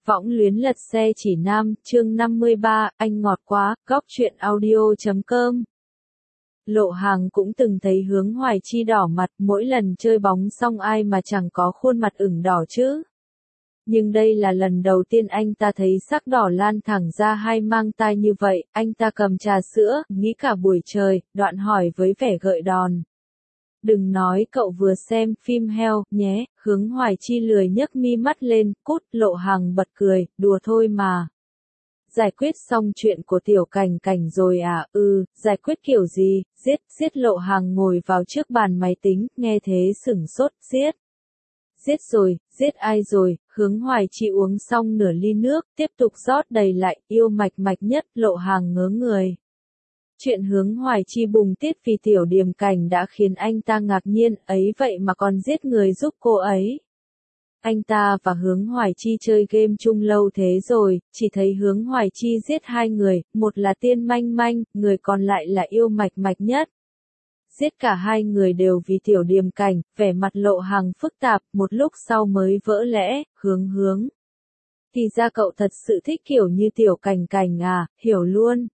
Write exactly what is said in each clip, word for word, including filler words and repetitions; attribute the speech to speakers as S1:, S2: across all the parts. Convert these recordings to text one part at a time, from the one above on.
S1: Võng luyến lật xe chỉ nam, chương năm mươi ba, anh ngọt quá, góc truyện audio chấm com. Lộ Hàng cũng từng thấy Hướng Hoài Chi đỏ mặt, mỗi lần chơi bóng xong ai mà chẳng có khuôn mặt ửng đỏ chứ. Nhưng đây là lần đầu tiên anh ta thấy sắc đỏ lan thẳng ra hai mang tai như vậy, anh ta cầm trà sữa, nghĩ cả buổi trời, đoạn hỏi với vẻ gợi đòn. Đừng nói cậu vừa xem phim heo, nhé, Hướng Hoài Chi lười nhấc mi mắt lên, cút, Lộ Hàng bật cười, đùa thôi mà. Giải quyết xong chuyện của Tiểu Cảnh Cảnh rồi à, ừ, giải quyết kiểu gì, giết, giết. Lộ Hàng ngồi vào trước bàn máy tính, nghe thế sửng sốt, giết. Giết rồi, giết ai rồi, Hướng Hoài Chi uống xong nửa ly nước, tiếp tục rót đầy lại, yêu mạch mạch nhất, Lộ Hàng ngớ người. Chuyện Hướng Hoài Chi bùng tiết vì Tiểu Điềm Cảnh đã khiến anh ta ngạc nhiên, ấy vậy mà còn giết người giúp cô ấy. Anh ta và Hướng Hoài Chi chơi game chung lâu thế rồi, chỉ thấy Hướng Hoài Chi giết hai người, một là Tiên Manh Manh, người còn lại là yêu mạch mạch nhất. Giết cả hai người đều vì Tiểu Điềm Cảnh, vẻ mặt Lộ Hàng phức tạp, một lúc sau mới vỡ lẽ, hướng hướng. Thì ra cậu thật sự thích kiểu như Tiểu Cảnh Cảnh à, hiểu luôn.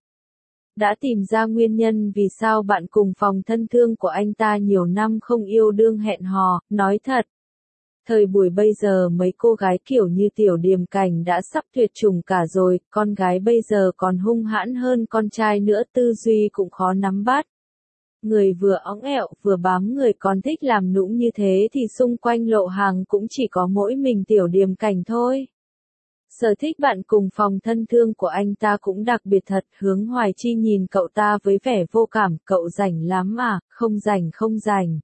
S1: Đã tìm ra nguyên nhân vì sao bạn cùng phòng thân thương của anh ta nhiều năm không yêu đương hẹn hò, nói thật. Thời buổi bây giờ mấy cô gái kiểu như Tiểu Điềm Cảnh đã sắp tuyệt chủng cả rồi, con gái bây giờ còn hung hãn hơn con trai nữa, tư duy cũng khó nắm bắt. Người vừa óng ẹo vừa bám người còn thích làm nũng như thế thì xung quanh Lộ Hàng cũng chỉ có mỗi mình Tiểu Điềm Cảnh thôi. Sở thích bạn cùng phòng thân thương của anh ta cũng đặc biệt thật, Hướng Hoài Chi nhìn cậu ta với vẻ vô cảm, cậu rảnh lắm à, không rảnh không rảnh.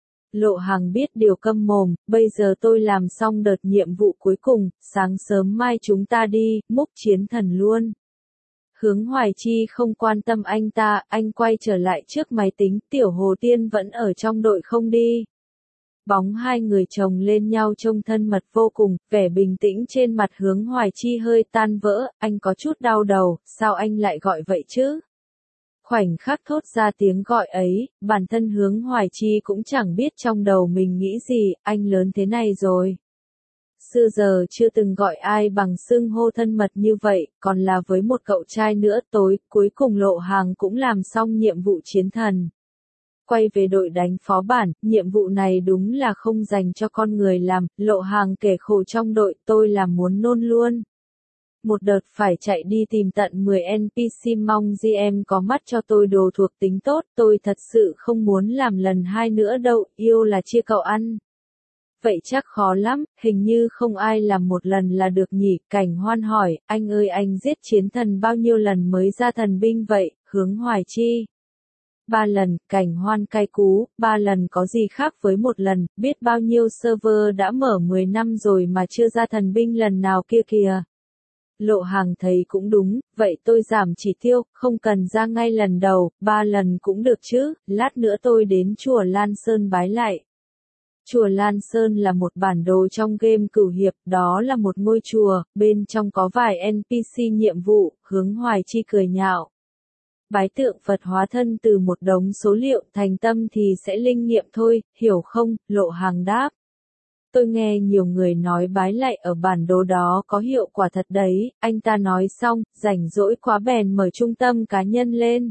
S1: Lộ Hàng biết điều câm mồm, bây giờ tôi làm xong đợt nhiệm vụ cuối cùng, sáng sớm mai chúng ta đi, múc chiến thần luôn. Hướng Hoài Chi không quan tâm anh ta, anh quay trở lại trước máy tính, Tiểu Hồ Tiên vẫn ở trong đội không đi. Bóng hai người chồng lên nhau trông thân mật vô cùng, vẻ bình tĩnh trên mặt Hướng Hoài Chi hơi tan vỡ, anh có chút đau đầu, sao anh lại gọi vậy chứ? Khoảnh khắc thốt ra tiếng gọi ấy, bản thân Hướng Hoài Chi cũng chẳng biết trong đầu mình nghĩ gì, anh lớn thế này rồi. Xưa giờ chưa từng gọi ai bằng xưng hô thân mật như vậy, còn là với một cậu trai nữa. Tối, cuối cùng Lộ Hàng cũng làm xong nhiệm vụ chiến thần. Quay về đội đánh phó bản, nhiệm vụ này đúng là không dành cho con người làm, Lộ Hàng kể khổ trong đội, tôi làm muốn nôn luôn. Một đợt phải chạy đi tìm tận mười en pê xê, mong giê em có mắt cho tôi đồ thuộc tính tốt, tôi thật sự không muốn làm lần hai nữa đâu, yêu là chia cậu ăn. Vậy chắc khó lắm, hình như không ai làm một lần là được nhỉ. Cảnh Hoan hỏi, anh ơi anh giết chiến thần bao nhiêu lần mới ra thần binh vậy, Hướng Hoài Chi? Ba lần, Cảnh Hoan cay cú, ba lần có gì khác với một lần, biết bao nhiêu server đã mở mười năm rồi mà chưa ra thần binh lần nào kia kìa. Lộ Hàng thấy cũng đúng, vậy tôi giảm chỉ tiêu, không cần ra ngay lần đầu, ba lần cũng được chứ, lát nữa tôi đến chùa Lan Sơn bái lại. Chùa Lan Sơn là một bản đồ trong game Cửu Hiệp, đó là một ngôi chùa, bên trong có vài en pê xê nhiệm vụ, Hướng Hoài Chi cười nhạo. Bái tượng Phật hóa thân từ một đống số liệu, thành tâm thì sẽ linh nghiệm thôi, hiểu không, Lộ Hàng đáp. Tôi nghe nhiều người nói bái lạy ở bản đồ đó có hiệu quả thật đấy, anh ta nói xong, rảnh rỗi quá bèn mở trung tâm cá nhân lên.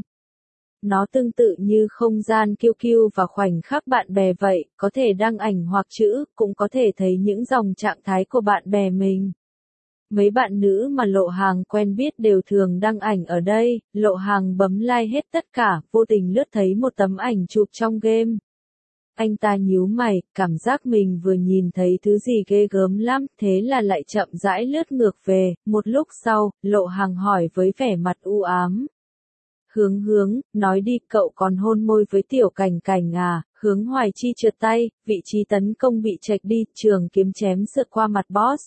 S1: Nó tương tự như không gian kiu kiu và khoảnh khắc bạn bè vậy, có thể đăng ảnh hoặc chữ, cũng có thể thấy những dòng trạng thái của bạn bè mình. Mấy bạn nữ mà Lộ Hàng quen biết đều thường đăng ảnh ở đây, Lộ Hàng bấm like hết tất cả, vô tình lướt thấy một tấm ảnh chụp trong game. Anh ta nhíu mày, cảm giác mình vừa nhìn thấy thứ gì ghê gớm lắm, thế là lại chậm rãi lướt ngược về, một lúc sau, Lộ Hàng hỏi với vẻ mặt u ám. Hướng hướng, nói đi, cậu còn hôn môi với Tiểu Cảnh Cảnh à? Hướng Hoài Chi trượt tay, vị trí tấn công bị chệch đi, trường kiếm chém sượt qua mặt boss.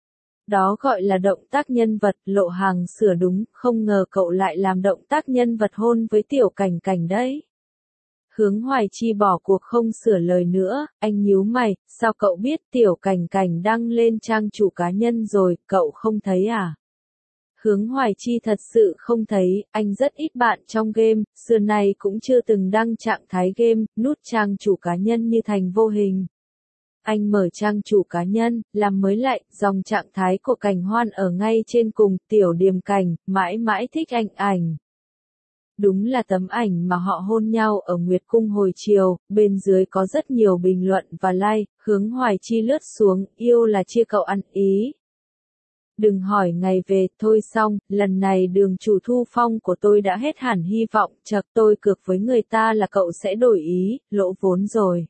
S1: Đó gọi là động tác nhân vật, Lộ Hàng sửa đúng, không ngờ cậu lại làm động tác nhân vật hôn với Tiểu Cảnh Cảnh đấy. Hướng Hoài Chi bỏ cuộc không sửa lời nữa, anh nhíu mày, sao cậu biết Tiểu Cảnh Cảnh đăng lên trang chủ cá nhân rồi, cậu không thấy à? Hướng Hoài Chi thật sự không thấy, anh rất ít bạn trong game, xưa nay cũng chưa từng đăng trạng thái game, nút trang chủ cá nhân như thành vô hình. Anh mở trang chủ cá nhân, làm mới lại, dòng trạng thái của Cảnh Hoan ở ngay trên cùng, Tiểu Điềm Cảnh, mãi mãi thích anh ảnh. Đúng là tấm ảnh mà họ hôn nhau ở Nguyệt Cung hồi chiều, bên dưới có rất nhiều bình luận và like, Hướng Hoài Chi lướt xuống, yêu là chia cậu ăn ý. Đừng hỏi ngày về, thôi xong, lần này đường chủ Thu Phong của tôi đã hết hẳn hy vọng, chợt tôi cược với người ta là cậu sẽ đổi ý, lỗ vốn rồi.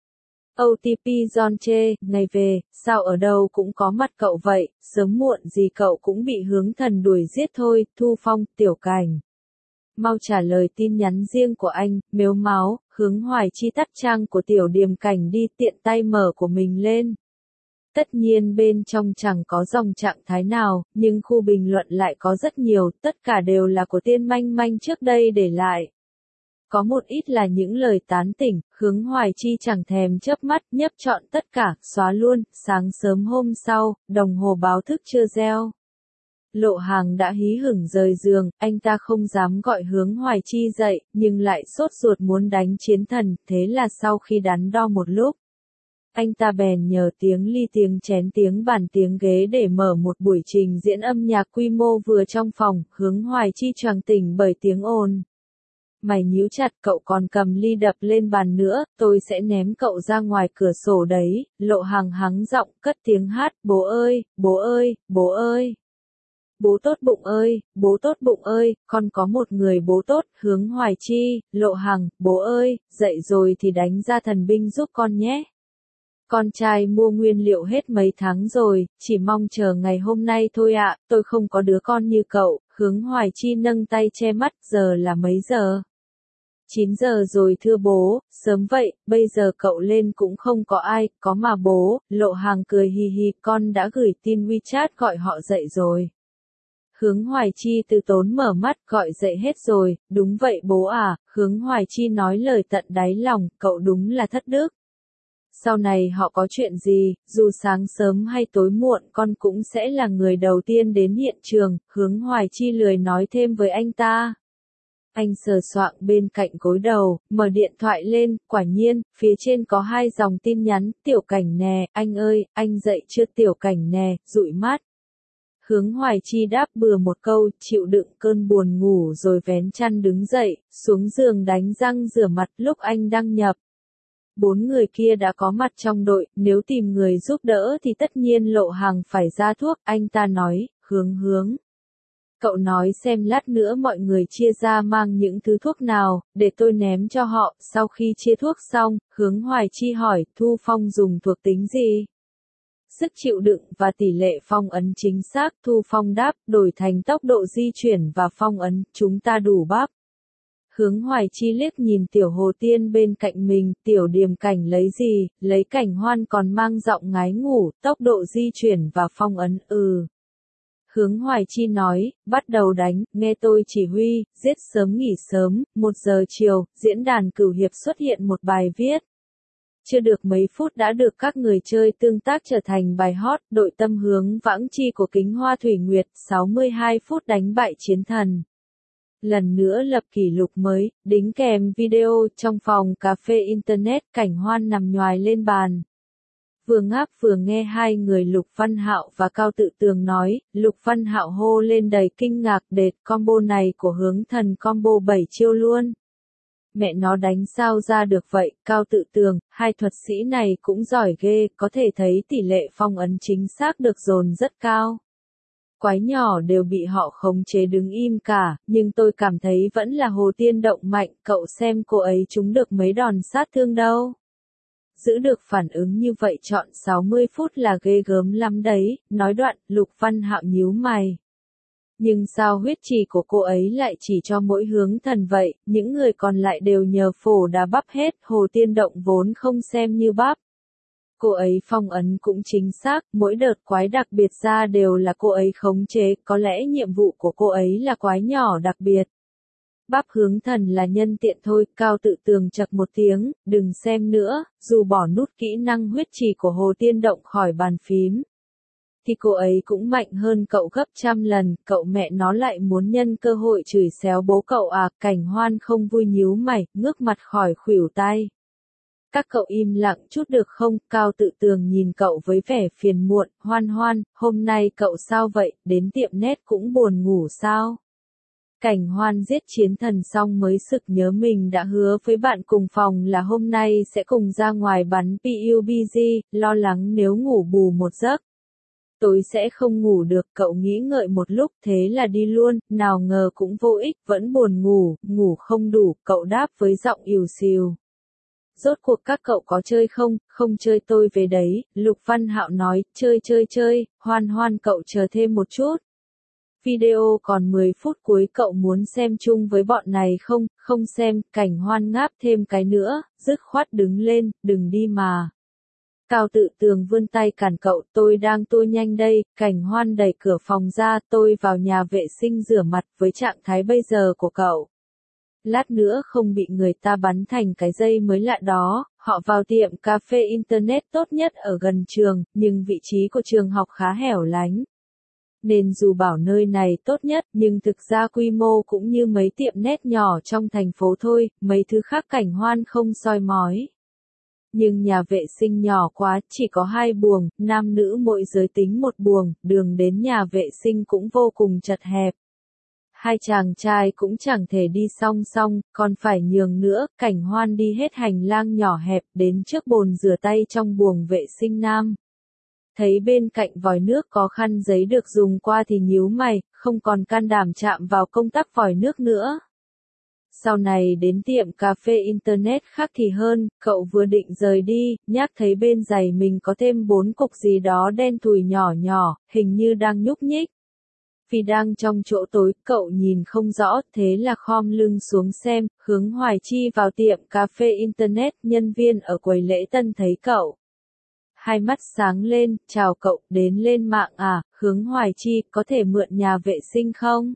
S1: ô tê pê John chê, ngày về, sao ở đâu cũng có mặt cậu vậy, sớm muộn gì cậu cũng bị hướng thần đuổi giết thôi, Thu Phong, Tiểu Cảnh. Mau trả lời tin nhắn riêng của anh, mếu máo, Hướng Hoài Chi tắt trang của Tiểu Điềm Cảnh đi tiện tay mở của mình lên. Tất nhiên bên trong chẳng có dòng trạng thái nào, nhưng khu bình luận lại có rất nhiều, tất cả đều là của Tiên Manh Manh trước đây để lại. Có một ít là những lời tán tỉnh, Hướng Hoài Chi chẳng thèm chớp mắt, nhấp trọn tất cả, xóa luôn, sáng sớm hôm sau, đồng hồ báo thức chưa reo. Lộ Hàng đã hí hửng rời giường, anh ta không dám gọi Hướng Hoài Chi dậy, nhưng lại sốt ruột muốn đánh chiến thần, thế là sau khi đắn đo một lúc, anh ta bèn nhờ tiếng ly tiếng chén tiếng bàn tiếng ghế để mở một buổi trình diễn âm nhạc quy mô vừa trong phòng, Hướng Hoài Chi choàng tỉnh bởi tiếng ồn. Mày nhíu chặt, cậu còn cầm ly đập lên bàn nữa, tôi sẽ ném cậu ra ngoài cửa sổ đấy, Lộ Hàng hắng giọng, cất tiếng hát, bố ơi, bố ơi, bố ơi. Bố tốt bụng ơi, bố tốt bụng ơi, con có một người bố tốt, Hướng Hoài Chi, Lộ Hằng, bố ơi, dậy rồi thì đánh ra thần binh giúp con nhé. Con trai mua nguyên liệu hết mấy tháng rồi, chỉ mong chờ ngày hôm nay thôi ạ, tôi không có đứa con như cậu, Hướng Hoài Chi nâng tay che mắt, giờ là mấy giờ? chín giờ rồi thưa bố, sớm vậy, bây giờ cậu lên cũng không có ai, có mà bố, Lộ Hàng cười hì hì, con đã gửi tin WeChat gọi họ dậy rồi. Hướng Hoài Chi từ tốn mở mắt, gọi dậy hết rồi, đúng vậy bố à, Hướng Hoài Chi nói lời tận đáy lòng, cậu đúng là thất đức. Sau này họ có chuyện gì, dù sáng sớm hay tối muộn con cũng sẽ là người đầu tiên đến hiện trường, Hướng Hoài Chi lười nói thêm với anh ta. Anh sờ soạng bên cạnh gối đầu, mở điện thoại lên, quả nhiên, phía trên có hai dòng tin nhắn, Tiểu Cảnh nè, anh ơi, anh dậy chưa Tiểu Cảnh nè, dụi mắt. Hướng Hoài Chi đáp bừa một câu, chịu đựng cơn buồn ngủ rồi vén chăn đứng dậy, xuống giường đánh răng rửa mặt lúc anh đăng nhập. Bốn người kia đã có mặt trong đội, nếu tìm người giúp đỡ thì tất nhiên Lộ Hàng phải ra thuốc, anh ta nói, hướng hướng. Cậu nói xem lát nữa mọi người chia ra mang những thứ thuốc nào, để tôi ném cho họ, sau khi chia thuốc xong, Hướng Hoài Chi hỏi, Thu Phong dùng thuộc tính gì? Sức chịu đựng và tỷ lệ phong ấn chính xác, Thu Phong đáp, đổi thành tốc độ di chuyển và phong ấn, chúng ta đủ bắp. Hướng Hoài Chi liếc nhìn Tiểu Hồ Tiên bên cạnh mình, Tiểu Điềm Cảnh lấy gì, lấy Cảnh Hoan còn mang giọng ngái ngủ, tốc độ di chuyển và phong ấn, ừ. Hướng Hoài Chi nói, bắt đầu đánh, nghe tôi chỉ huy, giết sớm nghỉ sớm, một giờ chiều, diễn đàn Cửu Hiệp xuất hiện một bài viết. Chưa được mấy phút đã được các người chơi tương tác trở thành bài hot, đội tâm hướng vãng chi của Kính Hoa Thủy Nguyệt, sáu mươi hai phút đánh bại chiến thần. Lần nữa lập kỷ lục mới, đính kèm video trong phòng cà phê Internet, Cảnh Hoan nằm nhoài lên bàn. Vừa ngáp vừa nghe hai người Lục Văn Hạo và Cao Tự Tường nói, Lục Văn Hạo hô lên đầy kinh ngạc đệt combo này của hướng thần combo bảy chiêu luôn. Mẹ nó đánh sao ra được vậy, Cao Tự Tường, hai thuật sĩ này cũng giỏi ghê, có thể thấy tỷ lệ phong ấn chính xác được dồn rất cao. Quái nhỏ đều bị họ khống chế đứng im cả, nhưng tôi cảm thấy vẫn là Hồ Tiên động mạnh, cậu xem cô ấy trúng được mấy đòn sát thương đâu. Giữ được phản ứng như vậy chọn sáu mươi phút là ghê gớm lắm đấy, nói đoạn, Lục Văn Hạo nhíu mày. Nhưng sao huyết trì của cô ấy lại chỉ cho mỗi hướng thần vậy, những người còn lại đều nhờ phổ đá bắp hết, Hồ Tiên động vốn không xem như bắp. Cô ấy phong ấn cũng chính xác, mỗi đợt quái đặc biệt ra đều là cô ấy khống chế, có lẽ nhiệm vụ của cô ấy là quái nhỏ đặc biệt. Bắp hướng thần là nhân tiện thôi, Cao Tự Tường chật một tiếng, đừng xem nữa, dù bỏ nút kỹ năng huyết trì của Hồ Tiên động khỏi bàn phím. Thì cô ấy cũng mạnh hơn cậu gấp trăm lần, cậu mẹ nó lại muốn nhân cơ hội chửi xéo bố cậu à, Cảnh Hoan không vui nhíu mày, ngước mặt khỏi khuỷu tay. Các cậu im lặng chút được không? Cao Tự Tường nhìn cậu với vẻ phiền muộn, Hoan Hoan, hôm nay cậu sao vậy, đến tiệm net cũng buồn ngủ sao? Cảnh Hoan giết chiến thần xong mới sực nhớ mình đã hứa với bạn cùng phòng là hôm nay sẽ cùng ra ngoài bắn pê u bê giê, lo lắng nếu ngủ bù một giấc. Tối sẽ không ngủ được, cậu nghĩ ngợi một lúc thế là đi luôn, nào ngờ cũng vô ích, vẫn buồn ngủ, ngủ không đủ, cậu đáp với giọng ỉu xìu. Rốt cuộc các cậu có chơi không? Không chơi tôi về đấy, Lục Văn Hạo nói, chơi chơi chơi, Hoan Hoan cậu chờ thêm một chút. Video còn mười phút cuối cậu muốn xem chung với bọn này không? Không xem, Cảnh Hoan ngáp thêm cái nữa, dứt khoát đứng lên, đừng đi mà. Cao Tự Tường vươn tay cản cậu, tôi đang tua nhanh đây, Cảnh Hoan đẩy cửa phòng ra, tôi vào nhà vệ sinh rửa mặt với trạng thái bây giờ của cậu. Lát nữa không bị người ta bắn thành cái dây mới lạ đó, họ vào tiệm cà phê Internet tốt nhất ở gần trường, nhưng vị trí của trường học khá hẻo lánh. Nên dù bảo nơi này tốt nhất, nhưng thực ra quy mô cũng như mấy tiệm net nhỏ trong thành phố thôi, mấy thứ khác Cảnh Hoan không soi mói. Nhưng nhà vệ sinh nhỏ quá, chỉ có hai buồng, nam nữ mỗi giới tính một buồng, đường đến nhà vệ sinh cũng vô cùng chật hẹp. Hai chàng trai cũng chẳng thể đi song song, còn phải nhường nữa, Cảnh Hoan đi hết hành lang nhỏ hẹp, đến trước bồn rửa tay trong buồng vệ sinh nam. Thấy bên cạnh vòi nước có khăn giấy được dùng qua thì nhíu mày, không còn can đảm chạm vào công tắc vòi nước nữa. Sau này đến tiệm cà phê Internet khác thì hơn, cậu vừa định rời đi, nhác thấy bên giày mình có thêm bốn cục gì đó đen thùi nhỏ nhỏ, hình như đang nhúc nhích. Vì đang trong chỗ tối, cậu nhìn không rõ, thế là khom lưng xuống xem, Hướng Hoài Chi vào tiệm cà phê Internet, nhân viên ở quầy lễ tân thấy cậu. Hai mắt sáng lên, chào cậu, đến lên mạng à, Hướng Hoài Chi, có thể mượn nhà vệ sinh không?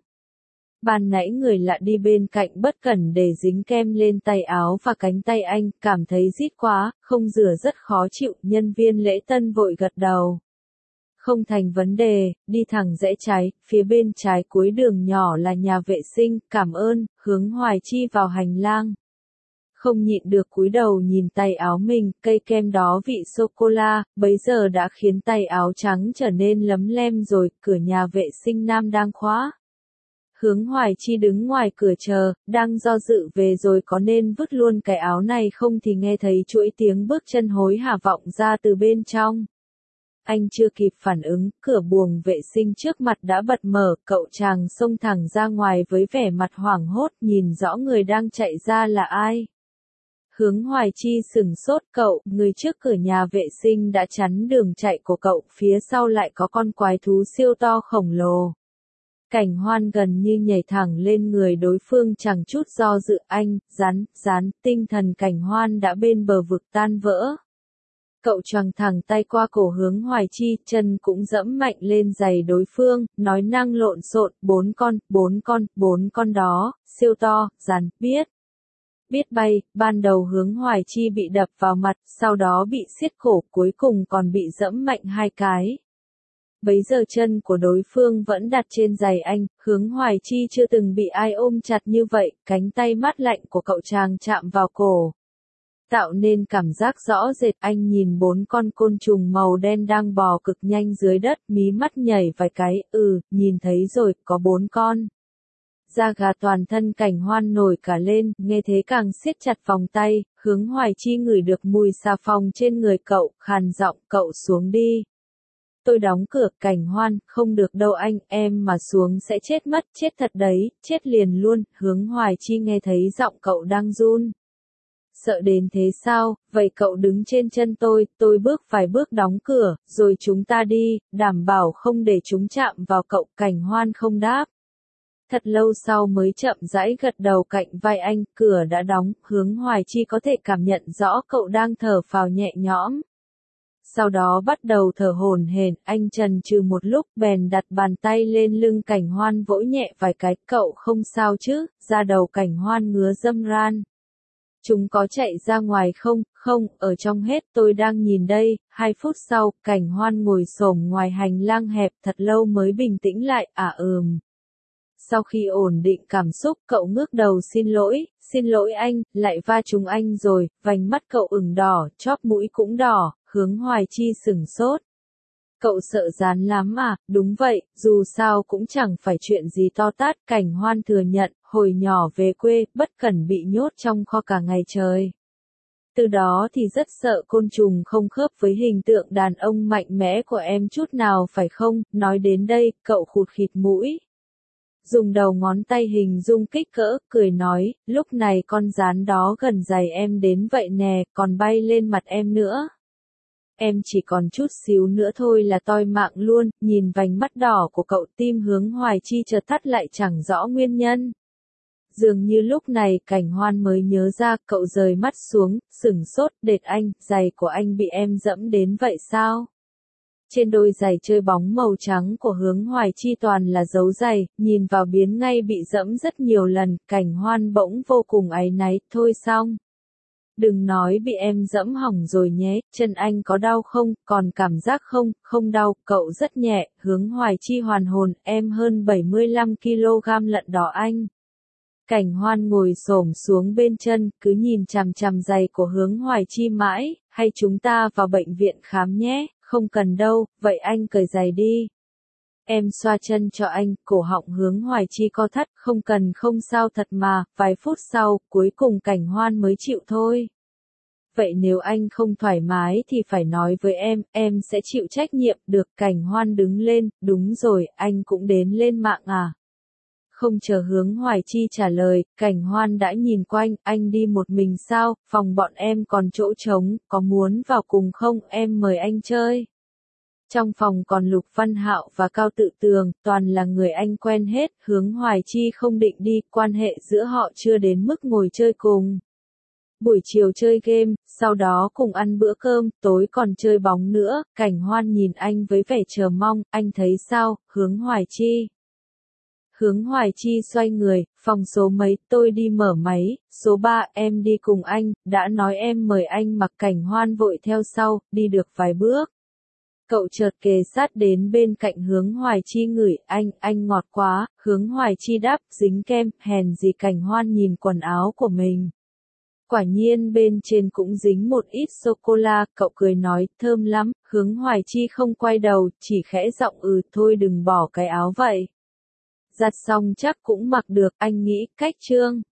S1: Ban nãy người lạ đi bên cạnh bất cẩn để dính kem lên tay áo và cánh tay anh, cảm thấy rít quá, không rửa rất khó chịu, nhân viên lễ tân vội gật đầu. Không thành vấn đề, đi thẳng rẽ trái, phía bên trái cuối đường nhỏ là nhà vệ sinh, cảm ơn, Hướng Hoài Chi vào hành lang. Không nhịn được cúi đầu nhìn tay áo mình, cây kem đó vị sô-cô-la, bấy giờ đã khiến tay áo trắng trở nên lấm lem rồi, cửa nhà vệ sinh nam đang khóa. Hướng Hoài Chi đứng ngoài cửa chờ, đang do dự về rồi có nên vứt luôn cái áo này không thì nghe thấy chuỗi tiếng bước chân hối hả vọng ra từ bên trong. Anh chưa kịp phản ứng, cửa buồng vệ sinh trước mặt đã bật mở, cậu chàng xông thẳng ra ngoài với vẻ mặt hoảng hốt, nhìn rõ người đang chạy ra là ai. Hướng Hoài Chi sửng sốt, cậu, người trước cửa nhà vệ sinh đã chắn đường chạy của cậu, phía sau lại có con quái thú siêu to khổng lồ. Cảnh Hoan gần như nhảy thẳng lên người đối phương chẳng chút do dự, anh, rắn, rắn, tinh thần Cảnh Hoan đã bên bờ vực tan vỡ. Cậu choàng thẳng tay qua cổ Hướng Hoài Chi, chân cũng dẫm mạnh lên giày đối phương, nói năng lộn xộn, bốn con, bốn con, bốn con đó, siêu to, rắn, biết. Biết bay, ban đầu Hướng Hoài Chi bị đập vào mặt, sau đó bị siết cổ, cuối cùng còn bị dẫm mạnh hai cái. Bấy giờ chân của đối phương vẫn đặt trên giày anh, Hướng Hoài Chi chưa từng bị ai ôm chặt như vậy, cánh tay mát lạnh của cậu chàng chạm vào cổ. Tạo nên cảm giác rõ rệt, anh nhìn bốn con côn trùng màu đen đang bò cực nhanh dưới đất, mí mắt nhảy vài cái, ừ, nhìn thấy rồi, có bốn con. Da gà toàn thân Cảnh Hoan nổi cả lên, nghe thế càng siết chặt vòng tay, Hướng Hoài Chi ngửi được mùi xà phòng trên người cậu, khàn giọng, cậu xuống đi. Tôi đóng cửa, Cảnh Hoan, không được đâu anh, em mà xuống sẽ chết mất, chết thật đấy, chết liền luôn, Hướng Hoài Chi nghe thấy giọng cậu đang run. Sợ đến thế sao, vậy cậu đứng trên chân tôi, tôi bước vài bước đóng cửa, rồi chúng ta đi, đảm bảo không để chúng chạm vào cậu, Cảnh Hoan không đáp. Thật lâu sau mới chậm rãi gật đầu cạnh vai anh, cửa đã đóng, Hướng Hoài Chi có thể cảm nhận rõ cậu đang thở phào nhẹ nhõm. Sau đó bắt đầu thở hổn hển, anh chần chừ một lúc bèn đặt bàn tay lên lưng Cảnh Hoan vỗ nhẹ vài cái, cậu không sao chứ, da đầu Cảnh Hoan ngứa râm ran. Chúng có chạy ra ngoài không? Không, ở trong hết, tôi đang nhìn đây. Hai phút sau, Cảnh Hoan ngồi xổm ngoài hành lang hẹp thật lâu mới bình tĩnh lại, à ừm. sau khi ổn định cảm xúc, cậu ngước đầu xin lỗi, xin lỗi anh, lại va trúng anh rồi, vành mắt cậu ửng đỏ, chóp mũi cũng đỏ, Hướng Hoài Chi sửng sốt. Cậu sợ Gián lắm à? Đúng vậy, dù sao cũng chẳng phải chuyện gì to tát, Cảnh Hoan thừa nhận, hồi nhỏ về quê, bất cẩn bị nhốt trong kho cả ngày trời. Từ đó thì rất sợ côn trùng không khớp với hình tượng đàn ông mạnh mẽ của em chút nào phải không? Nói đến đây, cậu khụt khịt mũi. Dùng đầu ngón tay hình dung kích cỡ, cười nói, lúc này con gián đó gần giày em đến vậy nè, còn bay lên mặt em nữa. Em chỉ còn chút xíu nữa thôi là toi mạng luôn, nhìn vành mắt đỏ của cậu, tim Hướng Hoài Chi chợt thắt lại chẳng rõ nguyên nhân. Dường như lúc này Cảnh Hoan mới nhớ ra, cậu rời mắt xuống, sửng sốt, đệt anh, giày của anh bị em dẫm đến vậy sao? Trên đôi giày chơi bóng màu trắng của Hướng Hoài Chi toàn là dấu giày, nhìn vào biến ngay bị dẫm rất nhiều lần, Cảnh Hoan bỗng vô cùng áy náy, thôi xong. Đừng nói bị em dẫm hỏng rồi nhé, chân anh có đau không, còn cảm giác không, không đau, cậu rất nhẹ, Hướng Hoài Chi hoàn hồn, em hơn bảy mươi lăm ki lô gam lận đó anh. Cảnh Hoan ngồi xổm xuống bên chân, cứ nhìn chằm chằm giày của Hướng Hoài Chi mãi, hay chúng ta vào bệnh viện khám nhé, không cần đâu, vậy anh cởi giày đi. Em xoa chân cho anh, cổ họng Hướng Hoài Chi co thắt, không cần không sao thật mà, vài phút sau, cuối cùng Cảnh Hoan mới chịu thôi. Vậy nếu anh không thoải mái thì phải nói với em, em sẽ chịu trách nhiệm, được. Cảnh Hoan đứng lên, đúng rồi, anh cũng đến lên mạng à? Không chờ Hướng Hoài Chi trả lời, Cảnh Hoan đã nhìn quanh, anh đi một mình sao, phòng bọn em còn chỗ trống, có muốn vào cùng không, em mời anh chơi. Trong phòng còn Lục Văn Hạo và Cao Tự Tường, toàn là người anh quen hết, Hướng Hoài Chi không định đi, quan hệ giữa họ chưa đến mức ngồi chơi cùng. Buổi chiều chơi game, sau đó cùng ăn bữa cơm, tối còn chơi bóng nữa, Cảnh Hoan nhìn anh với vẻ chờ mong, anh thấy sao, Hướng Hoài Chi? Hướng Hoài Chi xoay người, phòng số mấy, tôi đi mở máy, số ba, em đi cùng anh, đã nói em mời anh mặc. Cảnh Hoan vội theo sau, đi được vài bước. Cậu chợt kề sát đến bên cạnh Hướng Hoài Chi ngửi, anh, anh ngọt quá, Hướng Hoài Chi đáp, dính kem, hèn gì. Cảnh Hoan nhìn quần áo của mình. Quả nhiên bên trên cũng dính một ít sô-cô-la, cậu cười nói, thơm lắm, Hướng Hoài Chi không quay đầu, chỉ khẽ giọng ừ, thôi đừng bỏ cái áo vậy. Giặt xong chắc cũng mặc được, anh nghĩ, cách trương.